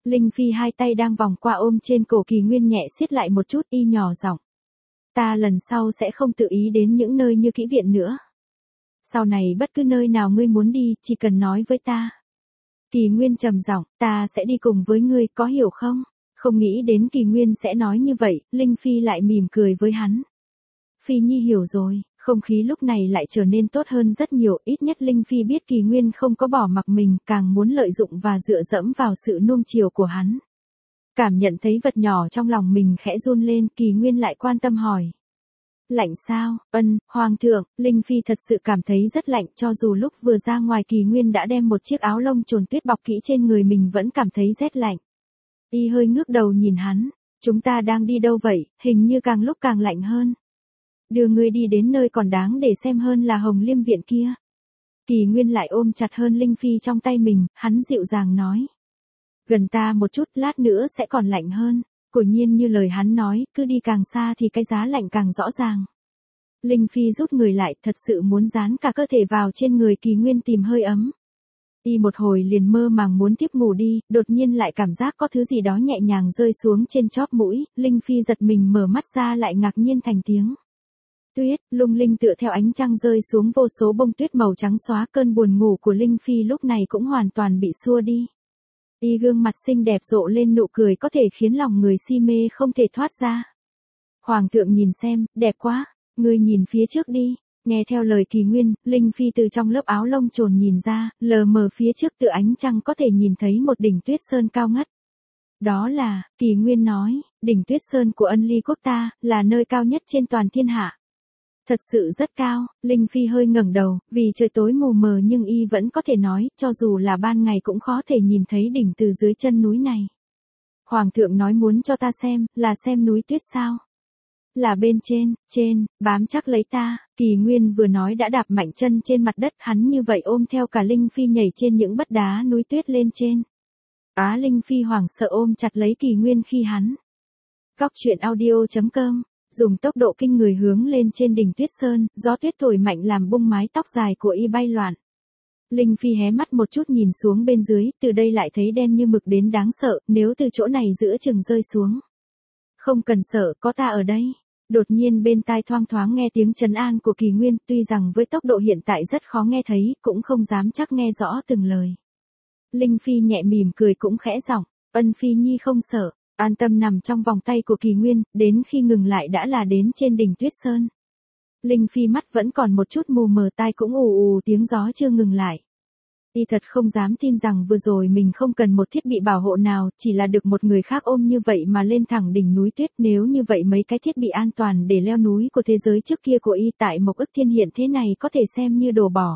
Linh Phi hai tay đang vòng qua ôm trên cổ Kỳ Nguyên nhẹ siết lại một chút, y nhỏ giọng. Ta lần sau sẽ không tự ý đến những nơi như kỹ viện nữa. Sau này bất cứ nơi nào ngươi muốn đi, chỉ cần nói với ta. Kỳ Nguyên trầm giọng, ta sẽ đi cùng với ngươi, có hiểu không? Không nghĩ đến Kỳ Nguyên sẽ nói như vậy, Linh Phi lại mỉm cười với hắn. Phi Nhi hiểu rồi, không khí lúc này lại trở nên tốt hơn rất nhiều, ít nhất Linh Phi biết Kỳ Nguyên không có bỏ mặc mình, càng muốn lợi dụng và dựa dẫm vào sự nuông chiều của hắn. Cảm nhận thấy vật nhỏ trong lòng mình khẽ run lên, Kỳ Nguyên lại quan tâm hỏi. Lạnh sao? Hoàng thượng, Linh Phi thật sự cảm thấy rất lạnh, cho dù lúc vừa ra ngoài Kỳ Nguyên đã đem một chiếc áo lông trồn tuyết bọc kỹ trên người mình vẫn cảm thấy rét lạnh. Y hơi ngước đầu nhìn hắn, chúng ta đang đi đâu vậy, hình như càng lúc càng lạnh hơn. Đưa ngươi đi đến nơi còn đáng để xem hơn là Hồng Liêm viện kia. Kỳ Nguyên lại ôm chặt hơn Linh Phi trong tay mình, hắn dịu dàng nói. Gần ta một chút, lát nữa sẽ còn lạnh hơn. Quả nhiên như lời hắn nói, cứ đi càng xa thì cái giá lạnh càng rõ ràng. Linh Phi rút người lại, thật sự muốn dán cả cơ thể vào trên người Kỳ Nguyên tìm hơi ấm. Y một hồi liền mơ màng muốn tiếp ngủ đi, đột nhiên lại cảm giác có thứ gì đó nhẹ nhàng rơi xuống trên chóp mũi, Linh Phi giật mình mở mắt ra lại ngạc nhiên thành tiếng. Tuyết, lung linh tựa theo ánh trăng rơi xuống vô số bông tuyết màu trắng xóa, cơn buồn ngủ của Linh Phi lúc này cũng hoàn toàn bị xua đi. Y gương mặt xinh đẹp rộ lên nụ cười có thể khiến lòng người si mê không thể thoát ra. Hoàng thượng nhìn xem, đẹp quá, ngươi nhìn phía trước đi. Nghe theo lời Kỳ Nguyên, Linh Phi từ trong lớp áo lông trồn nhìn ra, lờ mờ phía trước tựa ánh trăng có thể nhìn thấy một đỉnh tuyết sơn cao ngất. Đó là, Kỳ Nguyên nói, đỉnh tuyết sơn của Ân Ly quốc ta, là nơi cao nhất trên toàn thiên hạ. Thật sự rất cao, Linh Phi hơi ngẩng đầu, vì trời tối mù mờ nhưng y vẫn có thể nói, cho dù là ban ngày cũng khó thể nhìn thấy đỉnh từ dưới chân núi này. Hoàng thượng nói muốn cho ta xem, là xem núi tuyết sao? Là bên trên, bám chắc lấy ta. Kỳ Nguyên vừa nói đã đạp mạnh chân trên mặt đất, hắn như vậy ôm theo cả Linh Phi nhảy trên những vách đá núi tuyết lên trên. Linh Phi hoảng sợ ôm chặt lấy Kỳ Nguyên khi hắn. Góc truyện audio.com dùng tốc độ kinh người hướng lên trên đỉnh tuyết sơn, gió tuyết thổi mạnh làm bung mái tóc dài của y bay loạn. Linh Phi hé mắt một chút nhìn xuống bên dưới, từ đây lại thấy đen như mực đến đáng sợ, nếu từ chỗ này giữa chừng rơi xuống. Không cần sợ, có ta ở đây. Đột nhiên bên tai thoang thoáng nghe tiếng trấn an của Kỳ Nguyên, tuy rằng với tốc độ hiện tại rất khó nghe thấy, cũng không dám chắc nghe rõ từng lời. Linh Phi nhẹ mỉm cười cũng khẽ giọng, Phi Nhi không sợ. An tâm nằm trong vòng tay của Kỳ Nguyên, đến khi ngừng lại đã là đến trên đỉnh tuyết sơn. Linh Phi mắt vẫn còn một chút mù mờ, tai cũng ù ù tiếng gió chưa ngừng lại. Y thật không dám tin rằng vừa rồi mình không cần một thiết bị bảo hộ nào, chỉ là được một người khác ôm như vậy mà lên thẳng đỉnh núi tuyết. Nếu như vậy mấy cái thiết bị an toàn để leo núi của thế giới trước kia của y tại Mộc Ức Thiên hiện thế này có thể xem như đồ bỏ.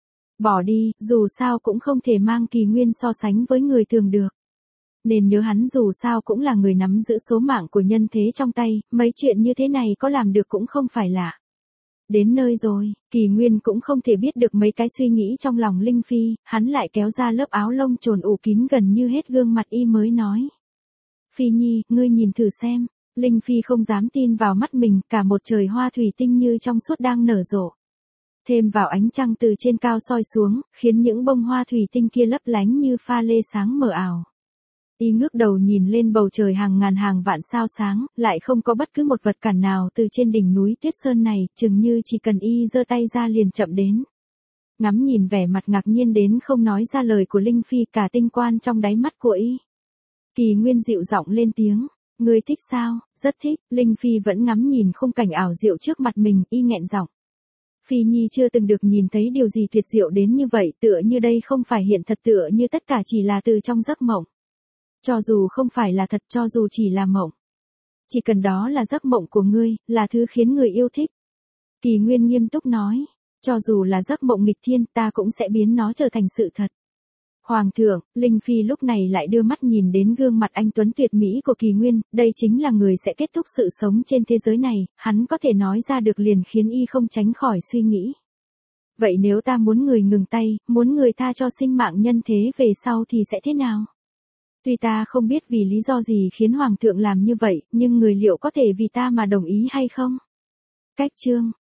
Bỏ đi, dù sao cũng không thể mang Kỳ Nguyên so sánh với người thường được. Nên nhớ hắn dù sao cũng là người nắm giữ số mạng của nhân thế trong tay, mấy chuyện như thế này có làm được cũng không phải lạ. Đến nơi rồi, Kỳ Nguyên cũng không thể biết được mấy cái suy nghĩ trong lòng Linh Phi, hắn lại kéo ra lớp áo lông trồn ủ kín gần như hết gương mặt y mới nói. Phi Nhi, ngươi nhìn thử xem. Linh Phi không dám tin vào mắt mình, cả một trời hoa thủy tinh như trong suốt đang nở rộ. Thêm vào ánh trăng từ trên cao soi xuống, khiến những bông hoa thủy tinh kia lấp lánh như pha lê sáng mờ ảo. Y ngước đầu nhìn lên bầu trời hàng ngàn hàng vạn sao sáng, lại không có bất cứ một vật cản nào từ trên đỉnh núi tuyết sơn này, chừng như chỉ cần y giơ tay ra liền chậm đến. Ngắm nhìn vẻ mặt ngạc nhiên đến không nói ra lời của Linh Phi, cả tinh quan trong đáy mắt của y. Kỳ Nguyên dịu giọng lên tiếng, ngươi thích sao? Rất thích. Linh Phi vẫn ngắm nhìn khung cảnh ảo diệu trước mặt mình, y nghẹn giọng. Phi Nhi chưa từng được nhìn thấy điều gì tuyệt diệu đến như vậy, tựa như đây không phải hiện thật, tựa như tất cả chỉ là từ trong giấc mộng. Cho dù không phải là thật, cho dù chỉ là mộng. Chỉ cần đó là giấc mộng của ngươi, là thứ khiến người yêu thích. Kỳ Nguyên nghiêm túc nói, cho dù là giấc mộng nghịch thiên, ta cũng sẽ biến nó trở thành sự thật. Hoàng thượng, Linh Phi lúc này lại đưa mắt nhìn đến gương mặt anh tuấn tuyệt mỹ của Kỳ Nguyên, đây chính là người sẽ kết thúc sự sống trên thế giới này, hắn có thể nói ra được liền khiến y không tránh khỏi suy nghĩ. Vậy nếu ta muốn người ngừng tay, muốn người tha cho sinh mạng nhân thế về sau thì sẽ thế nào? Tuy ta không biết vì lý do gì khiến Hoàng thượng làm như vậy, nhưng người liệu có thể vì ta mà đồng ý hay không? Cách chương